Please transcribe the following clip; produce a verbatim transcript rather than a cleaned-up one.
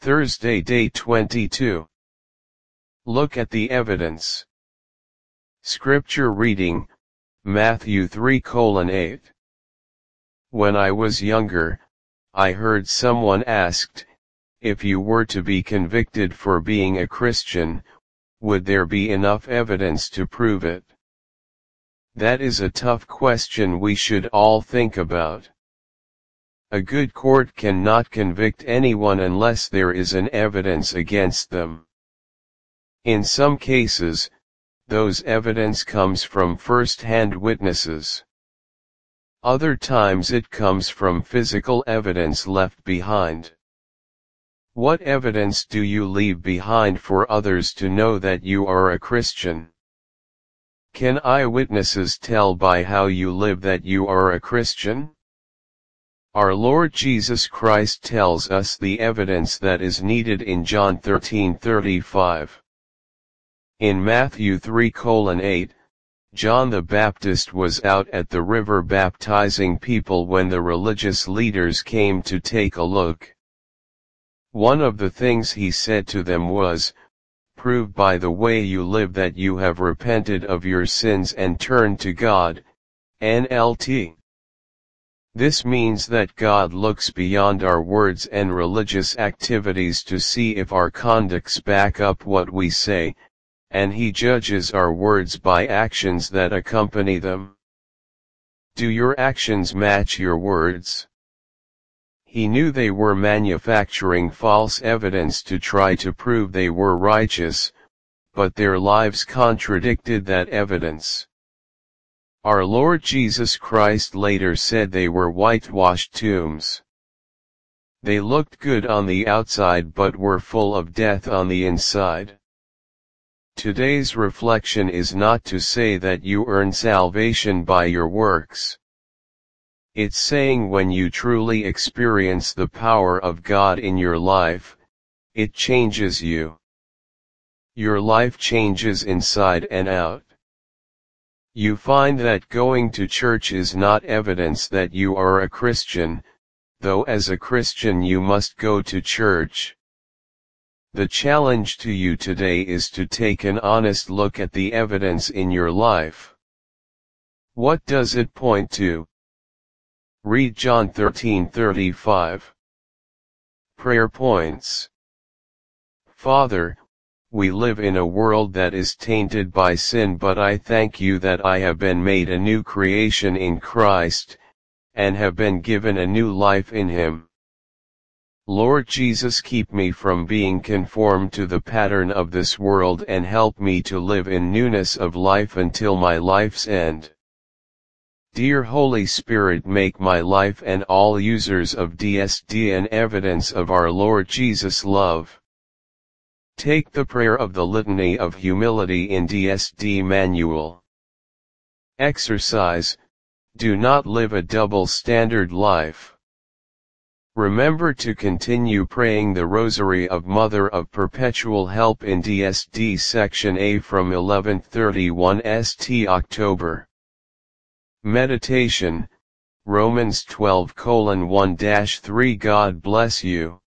Thursday, day twenty-two. Look at the evidence. Scripture reading, Matthew three eight. When I was younger, I heard someone asked, if you were to be convicted for being a Christian, would there be enough evidence to prove it? That is a tough question we should all think about. A good court cannot convict anyone unless there is an evidence against them. In some cases, those evidence comes from first-hand witnesses. Other times it comes from physical evidence left behind. What evidence do you leave behind for others to know that you are a Christian? Can eyewitnesses tell by how you live that you are a Christian? Our Lord Jesus Christ tells us the evidence that is needed in John thirteen thirty-five. In Matthew three eight, John the Baptist was out at the river baptizing people when the religious leaders came to take a look. One of the things he said to them was, "Prove by the way you live that you have repented of your sins and turned to God." N L T. This means that God looks beyond our words and religious activities to see if our conducts back up what we say, and He judges our words by actions that accompany them. Do your actions match your words? He knew they were manufacturing false evidence to try to prove they were righteous, but their lives contradicted that evidence. Our Lord Jesus Christ later said they were whitewashed tombs. They looked good on the outside but were full of death on the inside. Today's reflection is not to say that you earn salvation by your works. It's saying when you truly experience the power of God in your life, it changes you. Your life changes inside and out. You find that going to church is not evidence that you are a Christian, though as a Christian you must go to church. The challenge to you today is to take an honest look at the evidence in your life. What does it point to? Read John thirteen thirty-five. Prayer points. Father, we live in a world that is tainted by sin, but I thank you that I have been made a new creation in Christ, and have been given a new life in Him. Lord Jesus, keep me from being conformed to the pattern of this world and help me to live in newness of life until my life's end. Dear Holy Spirit, make my life and all users of D S D an evidence of our Lord Jesus' love. Take the prayer of the Litany of Humility in D S D Manual. Exercise: do not live a double-standard life. Remember to continue praying the Rosary of Mother of Perpetual Help in D S D Section A from eleven thirty-one S T October. Meditation, Romans twelve one to three. God bless you.